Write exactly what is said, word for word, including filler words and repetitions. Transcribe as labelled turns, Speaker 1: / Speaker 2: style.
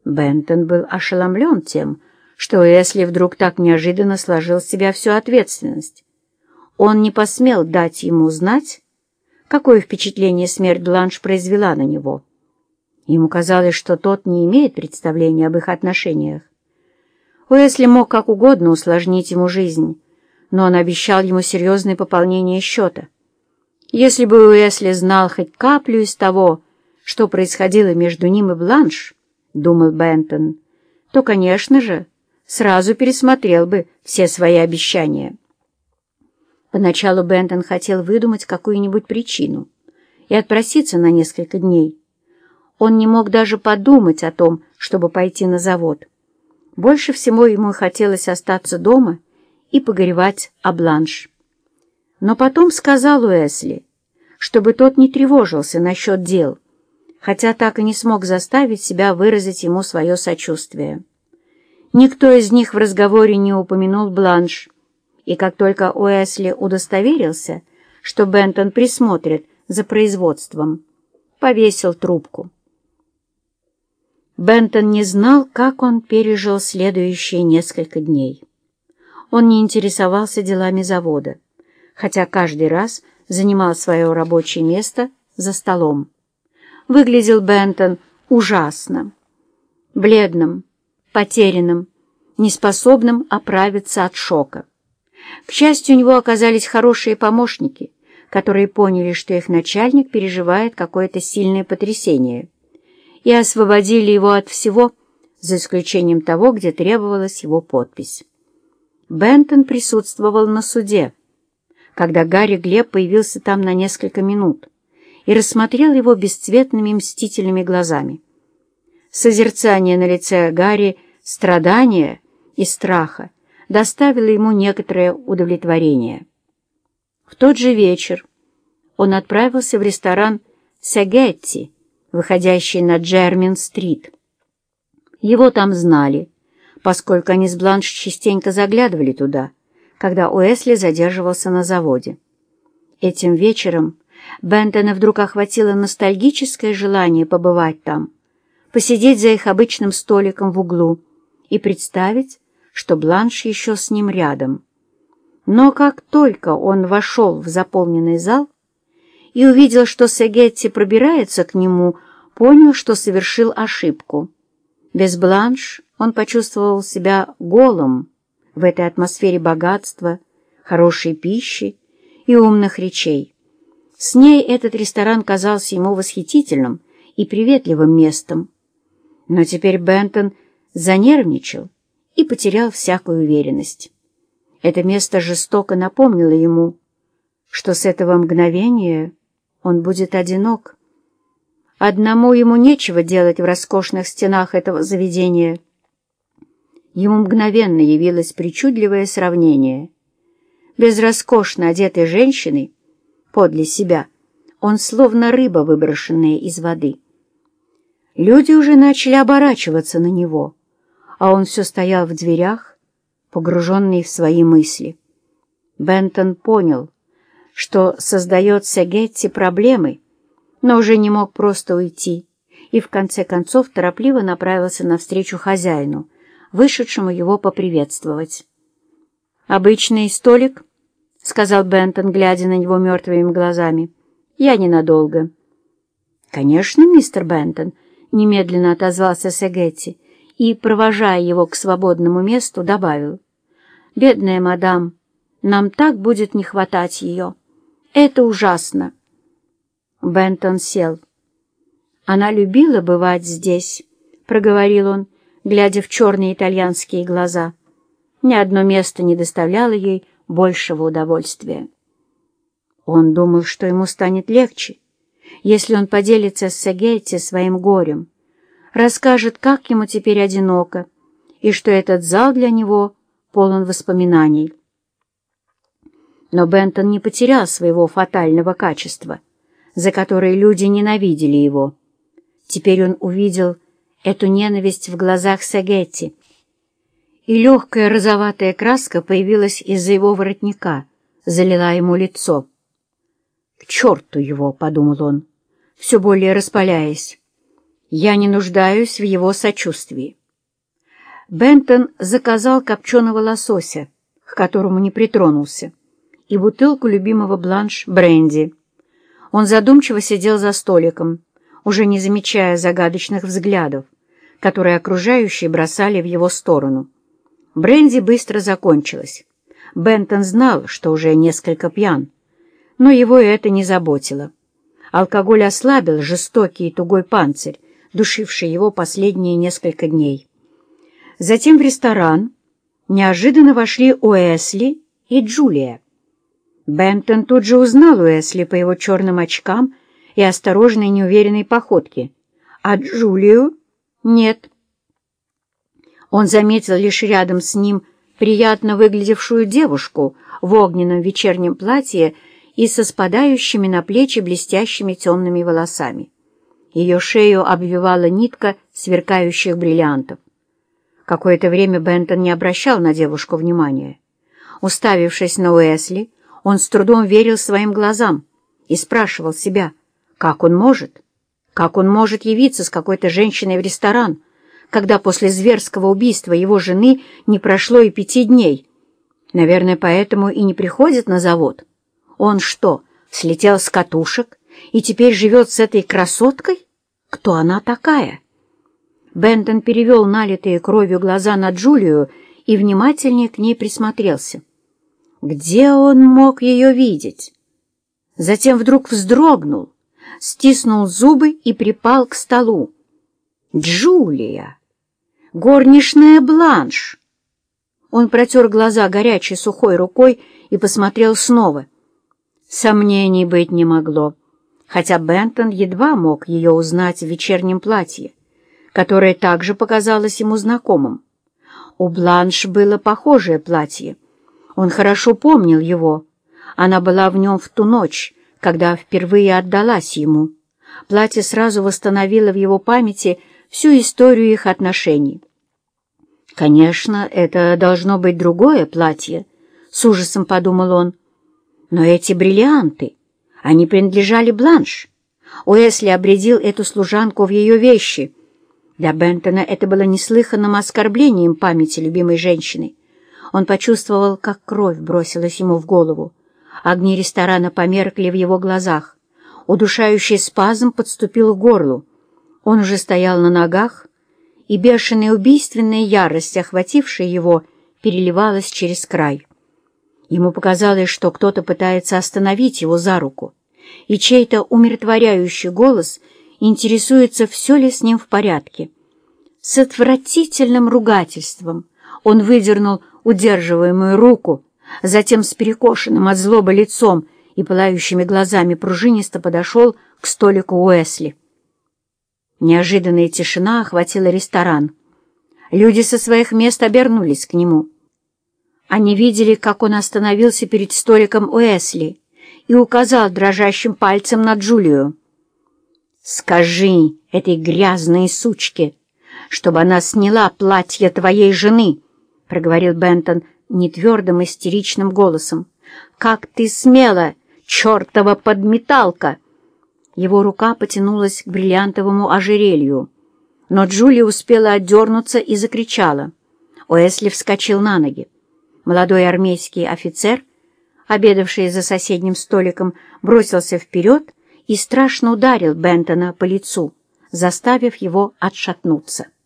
Speaker 1: Бентон был ошеломлен тем, что Уэсли вдруг так неожиданно сложил с себя всю ответственность. Он не посмел дать ему знать, какое впечатление смерть Бланш произвела на него. Ему казалось, что тот не имеет представления об их отношениях. Уэсли мог как угодно усложнить ему жизнь, но он обещал ему серьезное пополнение счета. Если бы Уэсли знал хоть каплю из того, что происходило между ним и Бланш, — думал Бентон, — то, конечно же, сразу пересмотрел бы все свои обещания. Поначалу Бентон хотел выдумать какую-нибудь причину и отпроситься на несколько дней. Он не мог даже подумать о том, чтобы пойти на завод. Больше всего ему хотелось остаться дома и погоревать о Бланш. Но потом сказал Уэсли, чтобы тот не тревожился насчет дел, хотя так и не смог заставить себя выразить ему свое сочувствие. Никто из них в разговоре не упомянул Бланш, и как только Уэсли удостоверился, что Бентон присмотрит за производством, повесил трубку. Бентон не знал, как он пережил следующие несколько дней. Он не интересовался делами завода, хотя каждый раз занимал свое рабочее место за столом. Выглядел Бентон ужасно, бледным, потерянным, неспособным оправиться от шока. К счастью, у него оказались хорошие помощники, которые поняли, что их начальник переживает какое-то сильное потрясение, и освободили его от всего, за исключением того, где требовалась его подпись. Бентон присутствовал на суде, когда Гарри Глеб появился там на несколько минут и рассмотрел его бесцветными мстительными глазами. Созерцание на лице Гарри страдания и страха доставило ему некоторое удовлетворение. В тот же вечер он отправился в ресторан «Сегетти», выходящий на Джермин-стрит. Его там знали, поскольку они с Бланш частенько заглядывали туда, когда Уэсли задерживался на заводе. Этим вечером Бентона вдруг охватило ностальгическое желание побывать там, посидеть за их обычным столиком в углу и представить, что Бланш еще с ним рядом. Но как только он вошел в заполненный зал и увидел, что Сегетти пробирается к нему, понял, что совершил ошибку. Без Бланш он почувствовал себя голым в этой атмосфере богатства, хорошей пищи и умных речей. С ней этот ресторан казался ему восхитительным и приветливым местом. Но теперь Бентон занервничал и потерял всякую уверенность. Это место жестоко напомнило ему, что с этого мгновения он будет одинок. Одному ему нечего делать в роскошных стенах этого заведения. Ему мгновенно явилось причудливое сравнение. Без роскошно одетой женщины подле себя он словно рыба, выброшенная из воды. Люди уже начали оборачиваться на него, а он все стоял в дверях, погруженный в свои мысли. Бентон понял, что создает Сегетти проблемы, но уже не мог просто уйти, и в конце концов торопливо направился навстречу хозяину, вышедшему его поприветствовать. «Обычный столик?» — сказал Бентон, глядя на него мертвыми глазами. «Я ненадолго». «Конечно, мистер Бентон», — немедленно отозвался Сегетти и, провожая его к свободному месту, добавил. «Бедная мадам, нам так будет не хватать ее. Это ужасно». Бентон сел. «Она любила бывать здесь», — проговорил он, глядя в черные итальянские глаза. Ни одно место не доставляло ей большего удовольствия. Он думал, что ему станет легче, если он поделится с Сегетти своим горем, расскажет, как ему теперь одиноко, и что этот зал для него полон воспоминаний. Но Бентон не потерял своего фатального качества, за которое люди ненавидели его. Теперь он увидел эту ненависть в глазах Сегетти, и легкая розоватая краска появилась из-за его воротника, залила ему лицо. «К черту его!» — подумал он, все более распаляясь. Я не нуждаюсь в его сочувствии». Бентон заказал копченого лосося, к которому не притронулся, и бутылку любимого Бланш бренди. Он задумчиво сидел за столиком, уже не замечая загадочных взглядов, которые окружающие бросали в его сторону. Бренди быстро закончилась. Бентон знал, что уже несколько пьян, но его это не заботило. Алкоголь ослабил жестокий и тугой панцирь, душивший его последние несколько дней. Затем в ресторан неожиданно вошли Уэсли и Джулия. Бентон тут же узнал Уэсли по его черным очкам и осторожной неуверенной походке, а Джулию — нет. Он заметил лишь рядом с ним приятно выглядевшую девушку в огненном вечернем платье и со спадающими на плечи блестящими темными волосами. Ее шею обвивала нитка сверкающих бриллиантов. Какое-то время Бентон не обращал на девушку внимания. Уставившись на Уэсли, он с трудом верил своим глазам и спрашивал себя, как он может, как он может явиться с какой-то женщиной в ресторан, когда после зверского убийства его жены не прошло и пяти дней. Наверное, поэтому и не приходит на завод. Он что, слетел с катушек и теперь живет с этой красоткой? Кто она такая? Бентон перевел налитые кровью глаза на Джулию и внимательнее к ней присмотрелся. Где он мог ее видеть? Затем вдруг вздрогнул, стиснул зубы и припал к столу. Джулия! Горничная Бланш! Он протер глаза горячей сухой рукой и посмотрел снова. Сомнений быть не могло, хотя Бентон едва мог ее узнать в вечернем платье, которое также показалось ему знакомым. У Бланш было похожее платье. Он хорошо помнил его. Она была в нем в ту ночь, когда впервые отдалась ему. Платье сразу восстановило в его памяти всю историю их отношений. «Конечно, это должно быть другое платье», — с ужасом подумал он. «Но эти бриллианты, они принадлежали Бланш. Уэсли обрядил эту служанку в ее вещи». Для Бентона это было неслыханным оскорблением памяти любимой женщины. Он почувствовал, как кровь бросилась ему в голову. Огни ресторана померкли в его глазах. Удушающий спазм подступил к горлу. Он уже стоял на ногах, и бешеная убийственная ярость, охватившая его, переливалась через край. Ему показалось, что кто-то пытается остановить его за руку, и чей-то умиротворяющий голос интересуется, все ли с ним в порядке. С отвратительным ругательством он выдернул удерживаемую руку, затем с перекошенным от злобы лицом и пылающими глазами пружинисто подошел к столику Уэсли. Неожиданная тишина охватила ресторан. Люди со своих мест обернулись к нему. Они видели, как он остановился перед столиком Уэсли и указал дрожащим пальцем на Джулию. «Скажи этой грязной сучке, чтобы она сняла платье твоей жены», — проговорил Бентон нетвердым истеричным голосом. «Как ты смела, чертова подметалка!» Его рука потянулась к бриллиантовому ожерелью, но Джулия успела отдернуться и закричала. Уэсли вскочил на ноги. Молодой армейский офицер, обедавший за соседним столиком, бросился вперед и страшно ударил Бентона по лицу, заставив его отшатнуться.